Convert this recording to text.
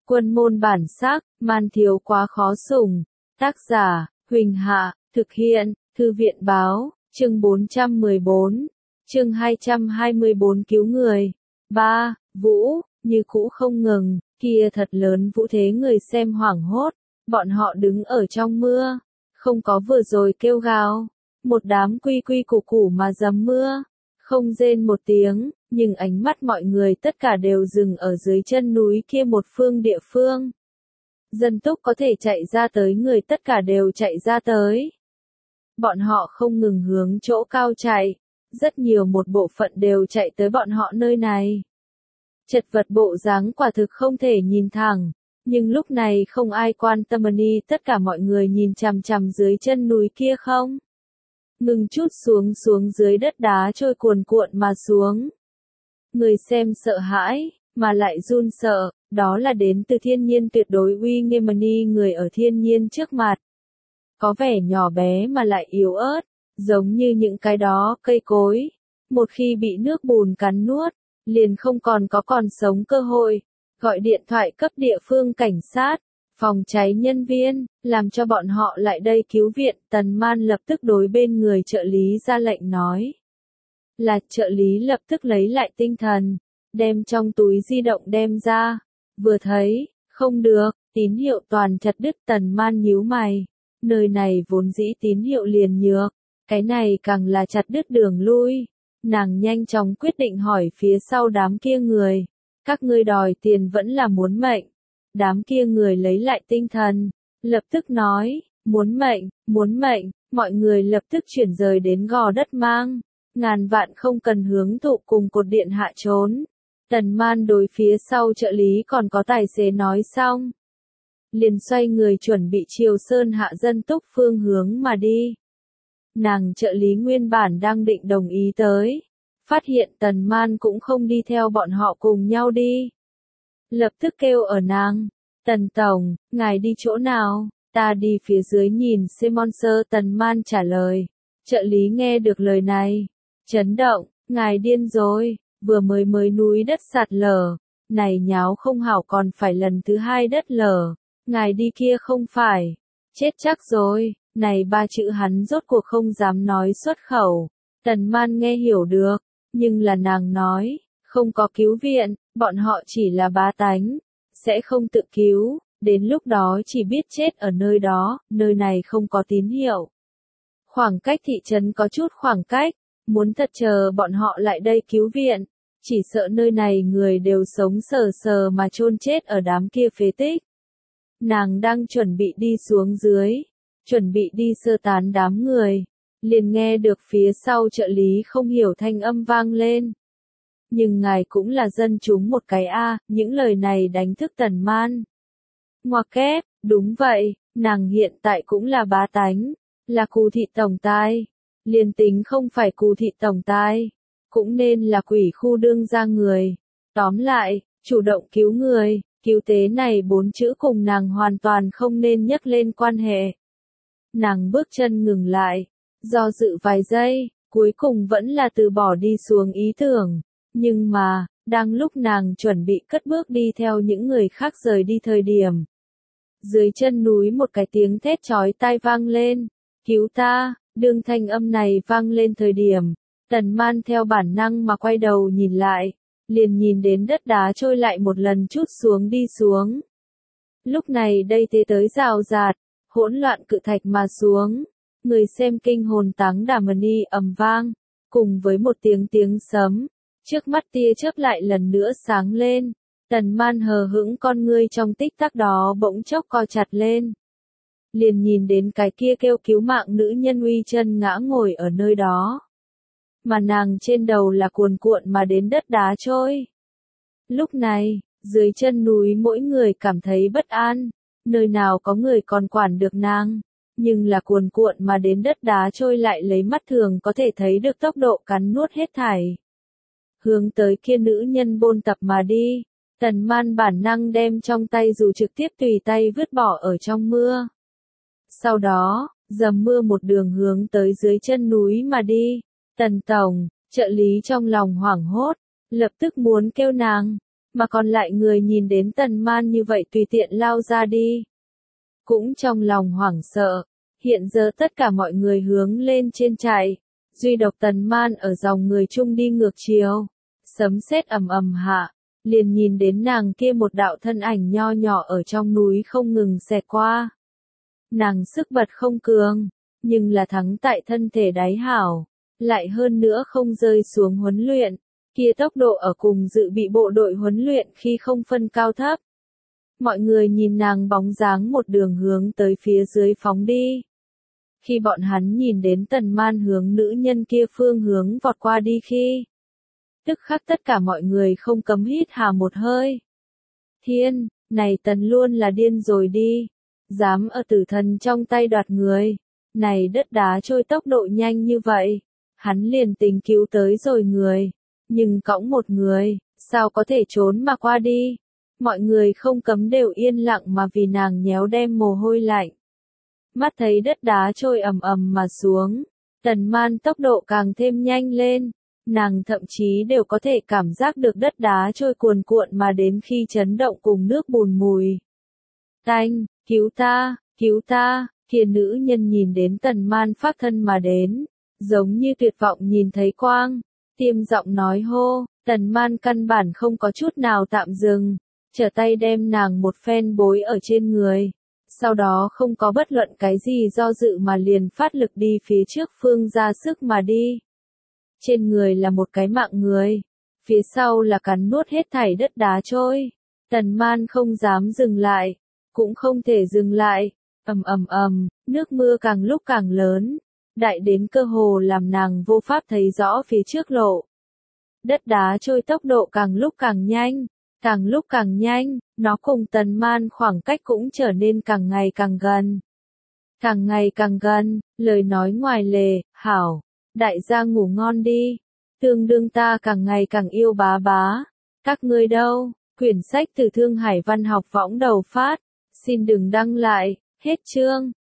Quân môn bản sắc, man thiếu quá khó sủng. Tác giả, Huỳnh Hạ, thực hiện, Thư viện báo, chương 414, chương 224 cứu người. 3. Vũ, như cũ không ngừng, kia thật lớn vũ thế người xem hoảng hốt, bọn họ đứng ở trong mưa, không có vừa rồi kêu gào, một đám quy quy củ củ mà dầm mưa, không rên một tiếng, nhưng ánh mắt mọi người tất cả đều dừng ở dưới chân núi kia một phương địa phương. Dân túc có thể chạy ra tới người tất cả đều chạy ra tới. Bọn họ không ngừng hướng chỗ cao chạy, rất nhiều một bộ phận đều chạy tới bọn họ nơi này. Chật vật bộ dáng quả thực không thể nhìn thẳng, nhưng lúc này không ai quan tâm đi, tất cả mọi người nhìn chằm chằm dưới chân núi kia không. Ngừng chút xuống dưới đất đá trôi cuồn cuộn mà xuống. Người xem sợ hãi, mà lại run sợ, đó là đến từ thiên nhiên tuyệt đối uy nghiêm người ở thiên nhiên trước mặt. Có vẻ nhỏ bé mà lại yếu ớt, giống như những cái đó cây cối. Một khi bị nước bùn cắn nuốt, liền không còn sống cơ hội. Gọi điện thoại cấp địa phương cảnh sát, phòng cháy nhân viên, làm cho bọn họ lại đây cứu viện. Tần Man lập tức đối bên người trợ lý ra lệnh nói. Là trợ lý lập tức lấy lại tinh thần, đem trong túi di động đem ra. Vừa thấy, không được, tín hiệu toàn chặt đứt. Tần Man nhíu mày. Nơi này vốn dĩ tín hiệu liền nhược, cái này càng là chặt đứt đường lui. Nàng nhanh chóng quyết định hỏi phía sau đám kia người. Các ngươi đòi tiền vẫn là muốn mệnh? Đám kia người lấy lại tinh thần, lập tức nói, muốn mệnh, mọi người lập tức chuyển rời đến gò đất mang. Ngàn vạn không cần hướng thụ cùng cột điện hạ trốn. Tần Man đối phía sau trợ lý còn có tài xế nói xong. Liền xoay người chuẩn bị chiều Sơn Hạ Dân Túc phương hướng mà đi. Nàng trợ lý nguyên bản đang định đồng ý tới. Phát hiện Tần Man cũng không đi theo bọn họ cùng nhau đi. Lập tức kêu ở nàng. Tần Tổng, ngài đi chỗ nào? Ta đi phía dưới nhìn Simonser. Tần Man trả lời. Trợ lý nghe được lời này. Chấn động, ngài điên rồi. Vừa mới núi đất sạt lở. Này nháo không hảo còn phải lần thứ hai đất lở. Ngài đi kia không phải. Chết chắc rồi. Này ba chữ hắn rốt cuộc không dám nói xuất khẩu. Tần Man nghe hiểu được. Nhưng là nàng nói, không có cứu viện, bọn họ chỉ là bá tánh, sẽ không tự cứu, đến lúc đó chỉ biết chết ở nơi đó, nơi này không có tín hiệu. Khoảng cách thị trấn có chút khoảng cách, muốn thật chờ bọn họ lại đây cứu viện, chỉ sợ nơi này người đều sống sờ sờ mà chôn chết ở đám kia phế tích. Nàng đang chuẩn bị đi xuống dưới, chuẩn bị đi sơ tán đám người. Liền nghe được phía sau trợ lý không hiểu thanh âm vang lên. Nhưng ngài cũng là dân chúng một cái a, những lời này đánh thức Tần Man. Ngoặc kép, đúng vậy, nàng hiện tại cũng là bá tánh, là Cù thị tổng tài. Liền tính không phải Cù thị tổng tài, cũng nên là quỷ khu đương gia người. Tóm lại, chủ động cứu người, cứu tế này 4 chữ cùng nàng hoàn toàn không nên nhắc lên quan hệ. Nàng bước chân ngừng lại. Do dự vài giây, cuối cùng vẫn là từ bỏ đi xuống ý tưởng. Nhưng mà, đang lúc nàng chuẩn bị cất bước đi theo những người khác rời đi thời điểm. Dưới chân núi một cái tiếng thét chói tai vang lên. Cứu ta, đương thanh âm này vang lên thời điểm. Tần Man theo bản năng mà quay đầu nhìn lại. Liền nhìn đến đất đá trôi lại một lần chút xuống đi xuống. Lúc này đây thế tới rào rạt, hỗn loạn cự thạch mà xuống. Người xem kinh hồn táng đảm ầm vang, cùng với một tiếng sấm, trước mắt tia chớp lại lần nữa sáng lên. Tần Man hờ hững con ngươi trong tích tắc đó bỗng chốc co chặt lên. Liền nhìn đến cái kia kêu cứu mạng nữ nhân uy chân ngã ngồi ở nơi đó. Mà nàng trên đầu là cuồn cuộn mà đến đất đá trôi. Lúc này, dưới chân núi mỗi người cảm thấy bất an, nơi nào có người còn quản được nàng. Nhưng là cuồn cuộn mà đến đất đá trôi lại lấy mắt thường có thể thấy được tốc độ cắn nuốt hết thảy. Hướng tới kia nữ nhân bôn tập mà đi, Tần Man bản năng đem trong tay dù trực tiếp tùy tay vứt bỏ ở trong mưa. Sau đó, dầm mưa một đường hướng tới dưới chân núi mà đi. Tần Tổng, trợ lý trong lòng hoảng hốt, lập tức muốn kêu nàng, mà còn lại người nhìn đến Tần Man như vậy tùy tiện lao ra đi. Cũng trong lòng hoảng sợ, hiện giờ tất cả mọi người hướng lên trên chạy, duy độc Tần Man ở dòng người chung đi ngược chiều, sấm sét ầm ầm hạ, liền nhìn đến nàng kia một đạo thân ảnh nho nhỏ ở trong núi không ngừng xẹt qua. Nàng sức bật không cường, nhưng là thắng tại thân thể đáy hảo, lại hơn nữa không rơi xuống huấn luyện, kia tốc độ ở cùng dự bị bộ đội huấn luyện khi không phân cao thấp. Mọi người nhìn nàng bóng dáng một đường hướng tới phía dưới phóng đi. Khi bọn hắn nhìn đến Tần Man hướng nữ nhân kia phương hướng vọt qua đi khi, tức khắc tất cả mọi người không cấm hít hà một hơi. Thiên, này Tần luôn là điên rồi đi, dám ở tử thần trong tay đoạt người, này đất đá trôi tốc độ nhanh như vậy, hắn liền tính cứu tới rồi người, nhưng cõng một người, sao có thể trốn mà qua đi. Mọi người không cấm đều yên lặng mà vì nàng nhéo đem mồ hôi lạnh. Mắt thấy đất đá trôi ầm ầm mà xuống, Tần Man tốc độ càng thêm nhanh lên, nàng thậm chí đều có thể cảm giác được đất đá trôi cuồn cuộn mà đến khi chấn động cùng nước bùn mùi. Tanh, cứu ta, kia nữ nhân nhìn đến Tần Man phát thân mà đến, giống như tuyệt vọng nhìn thấy quang, tiêm giọng nói hô, Tần Man căn bản không có chút nào tạm dừng, trở tay đem nàng một phen bối ở trên người. Sau đó không có bất luận cái gì do dự mà liền phát lực đi phía trước phương ra sức mà đi. Trên người là một cái mạng người, phía sau là cắn nuốt hết thảy đất đá trôi. Tần Man không dám dừng lại, cũng không thể dừng lại, nước mưa càng lúc càng lớn, đại đến cơ hồ làm nàng vô pháp thấy rõ phía trước lộ. Đất đá trôi tốc độ càng lúc càng nhanh, nó cùng Tần Man khoảng cách cũng trở nên càng ngày càng gần. Càng ngày càng gần, lời nói ngoài lề, hảo, đại gia ngủ ngon đi, tương đương ta càng ngày càng yêu bá bá, các ngươi đâu, quyển sách từ Thương Hải Văn học võng đầu phát, xin đừng đăng lại, hết chương.